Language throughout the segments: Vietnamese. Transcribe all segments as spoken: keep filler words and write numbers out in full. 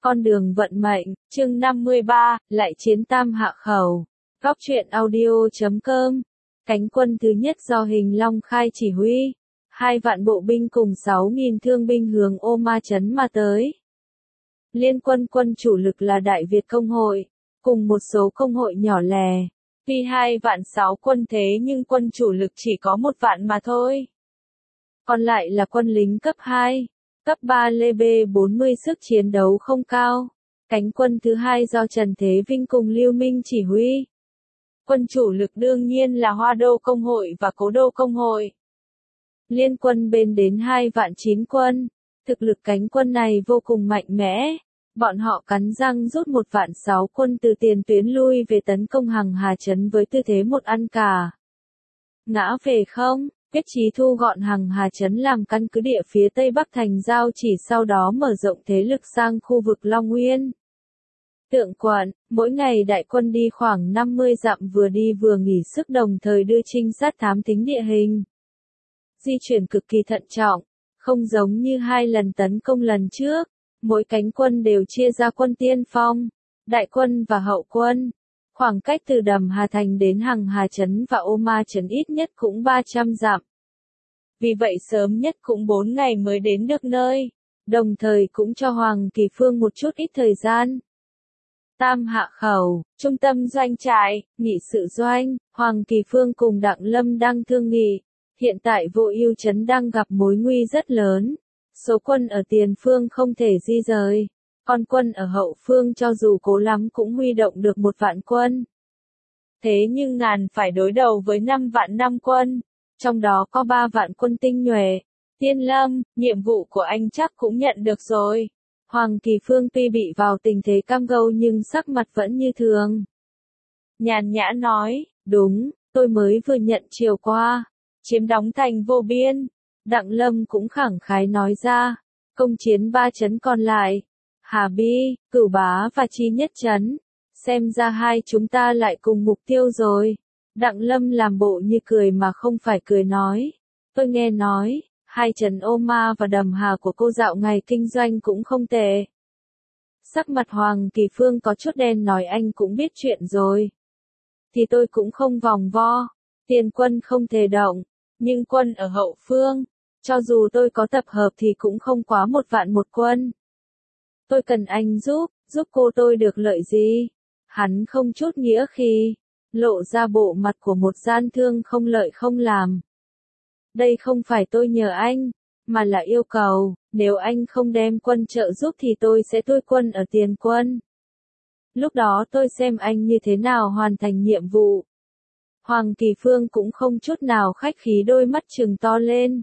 Con đường vận mệnh, chương năm mươi ba, lại chiến Tam Hạ Khẩu. Góc truyện audio chấm com. Cánh quân thứ nhất do Hình Long Khai chỉ huy. Hai vạn bộ binh cùng sáu nghìn thương binh hướng Ô Ma Trấn mà tới. Liên quân quân chủ lực là Đại Việt Công hội, cùng một số công hội nhỏ lẻ. Tuy hai vạn sáu quân thế nhưng quân chủ lực chỉ có một vạn mà thôi. Còn lại là quân lính cấp hai. Cấp ba Lê B bốn mươi sức chiến đấu không cao. Cánh quân thứ hai do Trần Thế Vinh cùng Lưu Minh chỉ huy. Quân chủ lực đương nhiên là Hoa Đô Công hội và Cố Đô Công hội. Liên quân bên đến hai vạn chín quân. Thực lực cánh quân này vô cùng mạnh mẽ. Bọn họ cắn răng rút một vạn sáu quân từ tiền tuyến lui về tấn công Hằng Hà Trấn với tư thế một ăn cả. Ngã về không? Quyết chí thu gọn Hằng Hà Trấn làm căn cứ địa phía Tây Bắc thành giao chỉ sau đó mở rộng thế lực sang khu vực Long Nguyên. Tượng Quận, mỗi ngày đại quân đi khoảng năm mươi dặm vừa đi vừa nghỉ sức đồng thời đưa trinh sát thám thính địa hình. Di chuyển cực kỳ thận trọng, không giống như hai lần tấn công lần trước, mỗi cánh quân đều chia ra quân tiên phong, đại quân và hậu quân. Khoảng cách từ Đầm Hà Thành đến Hằng Hà Trấn và Ô Ma Trấn ít nhất cũng ba trăm dặm. Vì vậy sớm nhất cũng bốn ngày mới đến được nơi, đồng thời cũng cho Hoàng Kỳ Phương một chút ít thời gian. Tam Hạ Khẩu, trung tâm doanh trại, nghị sự doanh, Hoàng Kỳ Phương cùng Đặng Lâm đang thương nghị. Hiện tại Vô Ưu Trấn đang gặp mối nguy rất lớn. Số quân ở tiền phương không thể di rời. Còn quân ở hậu phương cho dù cố lắm cũng huy động được một vạn quân. Thế nhưng ngàn phải đối đầu với năm vạn năm quân. Trong đó có ba vạn quân tinh nhuệ. Tiên Lâm, nhiệm vụ của anh chắc cũng nhận được rồi. Hoàng Kỳ Phương tuy bị vào tình thế cam go nhưng sắc mặt vẫn như thường. Nhàn nhã nói, đúng, tôi mới vừa nhận chiều qua. Chiếm đóng thành Vô Biên. Đặng Lâm cũng khẳng khái nói ra. Công chiến ba trấn còn lại. Hà Bi, Cửu Bá và Chi Nhất Trấn. Xem ra hai chúng ta lại cùng mục tiêu rồi. Đặng Lâm làm bộ như cười mà không phải cười nói. Tôi nghe nói, hai trấn Ô Ma và Đầm Hà của cô dạo ngày kinh doanh cũng không tệ. Sắc mặt Hoàng Kỳ Phương có chút đen nói anh cũng biết chuyện rồi. Thì tôi cũng không vòng vo. Tiền quân không thể động. Nhưng quân ở hậu phương. Cho dù tôi có tập hợp thì cũng không quá một vạn một quân. Tôi cần anh giúp, giúp cô tôi được lợi gì? Hắn không chút nghĩa khi, lộ ra bộ mặt của một gian thương không lợi không làm. Đây không phải tôi nhờ anh, mà là yêu cầu, nếu anh không đem quân trợ giúp thì tôi sẽ thôi quân ở tiền quân. Lúc đó tôi xem anh như thế nào hoàn thành nhiệm vụ. Hoàng Kỳ Phương cũng không chút nào khách khí đôi mắt trừng to lên.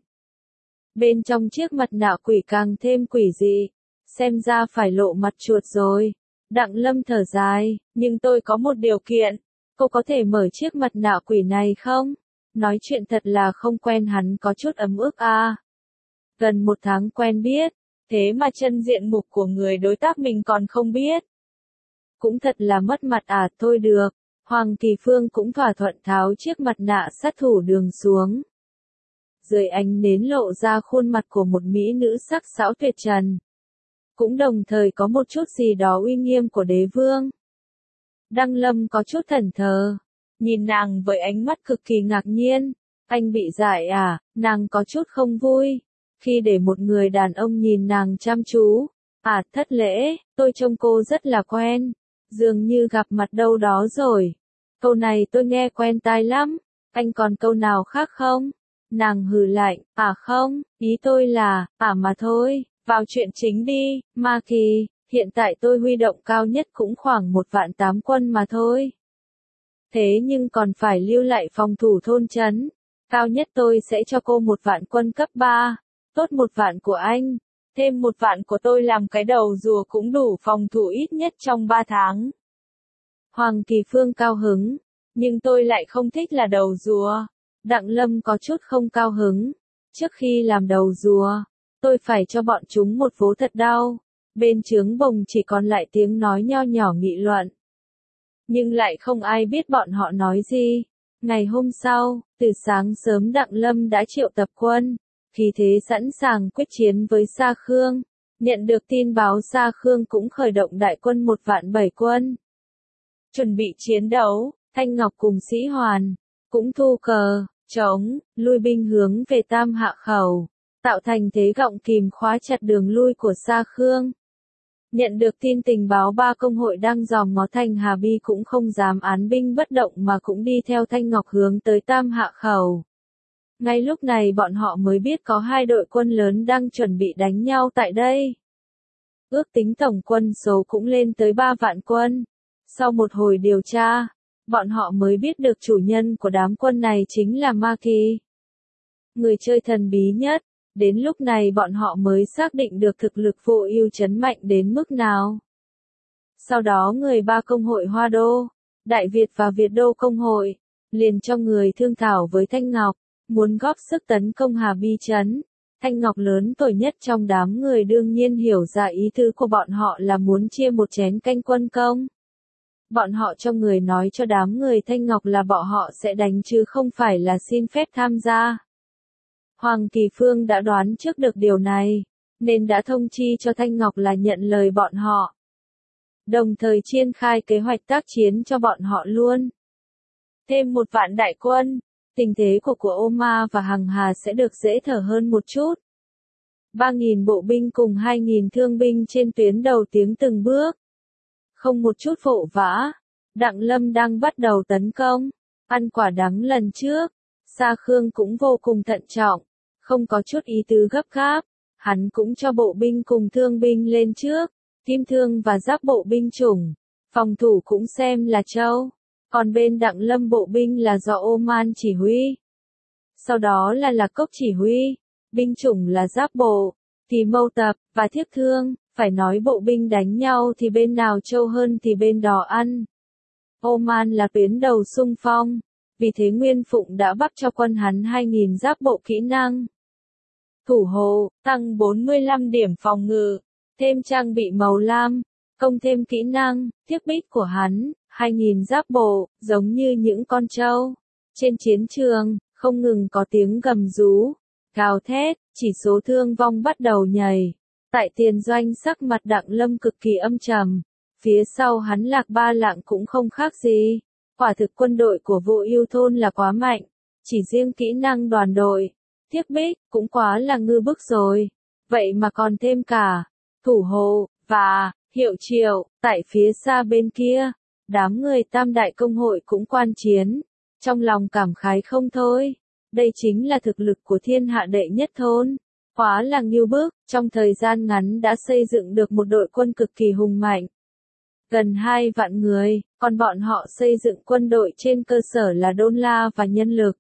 Bên trong chiếc mặt nạ quỷ càng thêm quỷ dị. Xem ra phải lộ mặt chuột rồi. Đặng Lâm thở dài, nhưng tôi có một điều kiện. Cô có thể mở chiếc mặt nạ quỷ này không? Nói chuyện thật là không quen hắn có chút ấm ức à. Gần một tháng quen biết, thế mà chân diện mục của người đối tác mình còn không biết. Cũng thật là mất mặt à, thôi được. Hoàng Kỳ Phương cũng thỏa thuận tháo chiếc mặt nạ sát thủ đường xuống. Dưới ánh nến lộ ra khuôn mặt của một mỹ nữ sắc sảo tuyệt trần. Cũng đồng thời có một chút gì đó uy nghiêm của đế vương. Đăng Lâm có chút thẫn thờ, nhìn nàng với ánh mắt cực kỳ ngạc nhiên. Anh bị dại à? Nàng có chút không vui, khi để một người đàn ông nhìn nàng chăm chú. À, thất lễ, tôi trông cô rất là quen, dường như gặp mặt đâu đó rồi. Câu này tôi nghe quen tai lắm, anh còn câu nào khác không? Nàng hừ lạnh, à không, ý tôi là, à mà thôi. Vào chuyện chính đi, Ma Kỳ, hiện tại tôi huy động cao nhất cũng khoảng một vạn tám quân mà thôi. Thế nhưng còn phải lưu lại phòng thủ thôn trấn. Cao nhất tôi sẽ cho cô một vạn quân cấp ba, tốt một vạn của anh, thêm một vạn của tôi làm cái đầu rùa cũng đủ phòng thủ ít nhất trong ba tháng. Hoàng Kỳ Phương cao hứng, nhưng tôi lại không thích là đầu rùa. Đặng Lâm có chút không cao hứng, trước khi làm đầu rùa. Tôi phải cho bọn chúng một vố thật đau. Bên trướng bồng chỉ còn lại tiếng nói nho nhỏ nghị luận. Nhưng lại không ai biết bọn họ nói gì. Ngày hôm sau, từ sáng sớm Đặng Lâm đã triệu tập quân. Khí thế sẵn sàng quyết chiến với Sa Khương. Nhận được tin báo Sa Khương cũng khởi động đại quân một vạn bảy quân. Chuẩn bị chiến đấu, Thanh Ngọc cùng Sĩ Hoàn, cũng thu cờ, trống, lui binh hướng về Tam Hạ Khẩu, tạo thành thế gọng kìm khóa chặt đường lui của Sa Khương. Nhận được tin tình báo ba công hội đang dòm ngó thành Hà Bi cũng không dám án binh bất động mà cũng đi theo Thanh Ngọc hướng tới Tam Hạ Khẩu. Ngay lúc này bọn họ mới biết có hai đội quân lớn đang chuẩn bị đánh nhau tại đây. Ước tính tổng quân số cũng lên tới ba vạn quân. Sau một hồi điều tra, bọn họ mới biết được chủ nhân của đám quân này chính là Ma Kỳ, người chơi thần bí nhất. Đến lúc này bọn họ mới xác định được thực lực Vô Ưu Trấn mạnh đến mức nào. Sau đó người ba công hội Hoa Đô, Đại Việt và Việt Đô công hội, liền cho người thương thảo với Thanh Ngọc, muốn góp sức tấn công Hà Bi Trấn. Thanh Ngọc lớn tuổi nhất trong đám người đương nhiên hiểu ra ý tứ của bọn họ là muốn chia một chén canh quân công. Bọn họ cho người nói cho đám người Thanh Ngọc là bọn họ sẽ đánh chứ không phải là xin phép tham gia. Hoàng Kỳ Phương đã đoán trước được điều này, nên đã thông chi cho Thanh Ngọc là nhận lời bọn họ. Đồng thời triển khai kế hoạch tác chiến cho bọn họ luôn. Thêm một vạn đại quân, tình thế của của Ô Ma và Hằng Hà sẽ được dễ thở hơn một chút. ba nghìn bộ binh cùng hai nghìn thương binh trên tuyến đầu tiến từng bước. Không một chút vội vã, Đặng Lâm đang bắt đầu tấn công. Ăn quả đắng lần trước, Sa Khương cũng vô cùng thận trọng, không có chút ý tứ gấp gáp. Hắn cũng cho bộ binh cùng thương binh lên trước, kim thương và giáp bộ binh chủng. Phòng thủ cũng xem là châu. Còn bên Đặng Lâm bộ binh là do Oman chỉ huy. Sau đó là Lạc Cốc chỉ huy. Binh chủng là giáp bộ, thì mâu tập, và thiết thương. Phải nói bộ binh đánh nhau thì bên nào trâu hơn thì bên đó ăn. Oman là tuyến đầu xung phong. Vì thế Nguyên Phụng đã bắt cho quân hắn hai nghìn giáp bộ kỹ năng. Thủ hộ, tăng bốn mươi lăm điểm phòng ngự, thêm trang bị màu lam, công thêm kỹ năng, thiết bích của hắn, hai nghìn giáp bộ, giống như những con trâu. Trên chiến trường, không ngừng có tiếng gầm rú, gào thét, chỉ số thương vong bắt đầu nhảy. Tại tiền doanh sắc mặt Đặng Lâm cực kỳ âm trầm, phía sau hắn Lạc Ba Lạng cũng không khác gì. Quả thực quân đội của Vô Ưu thôn là quá mạnh, chỉ riêng kỹ năng đoàn đội, thiết bích, cũng quá là ngư bức rồi. Vậy mà còn thêm cả, thủ hộ, và, hiệu triệu, tại phía xa bên kia, đám người tam đại công hội cũng quan chiến, trong lòng cảm khái không thôi. Đây chính là thực lực của thiên hạ đệ nhất thôn, quá là ngưu bức, trong thời gian ngắn đã xây dựng được một đội quân cực kỳ hùng mạnh. Gần hai vạn người, còn bọn họ xây dựng quân đội trên cơ sở là đô la và nhân lực.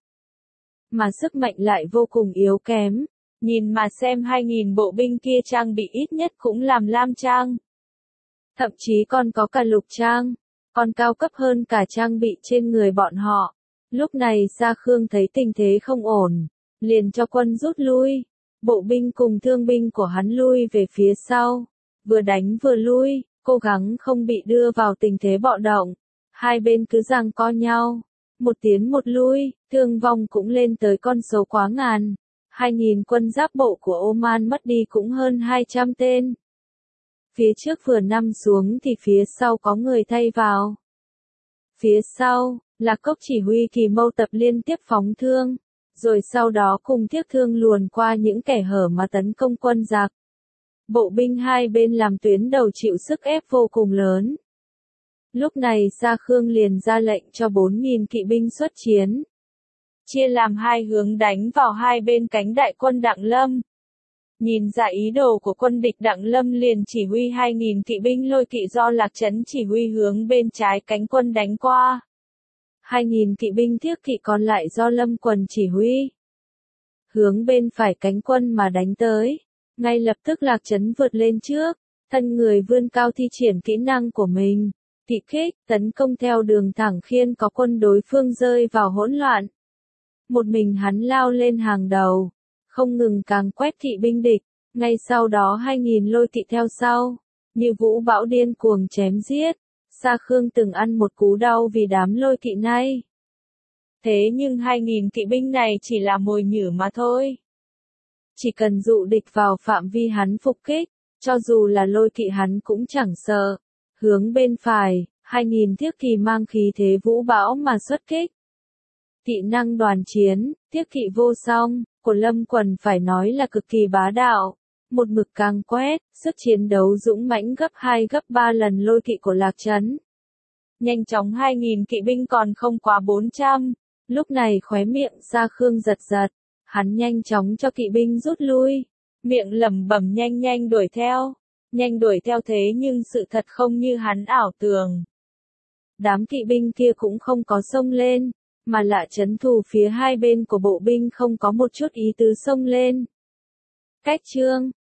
Mà sức mạnh lại vô cùng yếu kém. Nhìn mà xem hai nghìn bộ binh kia trang bị ít nhất cũng làm lam trang. Thậm chí còn có cả lục trang, còn cao cấp hơn cả trang bị trên người bọn họ. Lúc này Sa Khương thấy tình thế không ổn, liền cho quân rút lui. Bộ binh cùng thương binh của hắn lui về phía sau, vừa đánh vừa lui, cố gắng không bị đưa vào tình thế bạo động. Hai bên cứ giằng co nhau, một tiến một lui, thương vong cũng lên tới con số quá ngàn. Hai nghìn quân giáp bộ của Oman mất đi cũng hơn hai trăm tên. Phía trước vừa nằm xuống thì phía sau có người thay vào. Phía sau, Lạc Cốc chỉ huy Kỳ Mâu tập liên tiếp phóng thương, rồi sau đó cùng thiết thương luồn qua những kẻ hở mà tấn công quân giặc. Bộ binh hai bên làm tuyến đầu chịu sức ép vô cùng lớn. Lúc này Sa Khương liền ra lệnh cho bốn nghìn kỵ binh xuất chiến. Chia làm hai hướng đánh vào hai bên cánh đại quân Đặng Lâm. Nhìn ra ý đồ của quân địch, Đặng Lâm liền chỉ huy hai nghìn kỵ binh Lôi Kỵ do Lạc Trấn chỉ huy hướng bên trái cánh quân đánh qua. hai nghìn kỵ binh Thiết Kỵ còn lại do Lâm Quần chỉ huy. Hướng bên phải cánh quân mà đánh tới. Ngay lập tức Lạc Trấn vượt lên trước, thân người vươn cao thi triển kỹ năng của mình. Kỵ kích, tấn công theo đường thẳng khiến có quân đối phương rơi vào hỗn loạn. Một mình hắn lao lên hàng đầu, không ngừng càng quét kỵ binh địch, ngay sau đó hai nghìn lôi kỵ theo sau, như vũ bão điên cuồng chém giết. Sa Khương từng ăn một cú đau vì đám lôi kỵ này. Thế nhưng hai nghìn kỵ binh này chỉ là mồi nhử mà thôi. Chỉ cần dụ địch vào phạm vi hắn phục kích, Cho dù là Lôi Kỵ hắn cũng chẳng sợ. Hướng bên phải, hai nghìn Thiết Kỵ mang khí thế vũ bão mà xuất kích. Kỹ năng đoàn chiến, Thiết Kỵ vô song, của Lâm Quần phải nói là cực kỳ bá đạo. Một mực càng quét, sức chiến đấu dũng mãnh gấp hai gấp ba lần Lôi Kỵ của Lạc Trấn. Nhanh chóng hai nghìn kỵ binh còn không quá bốn trăm. Lúc này khóe miệng Gia Khương giật giật. Hắn nhanh chóng cho kỵ binh rút lui. Miệng lẩm bẩm nhanh nhanh đuổi theo. Nhanh đuổi theo thế nhưng sự thật không như hắn ảo tưởng. Đám kỵ binh kia cũng không có xông lên, mà lạ trấn thủ phía hai bên của bộ binh không có một chút ý tứ xông lên. Cách chương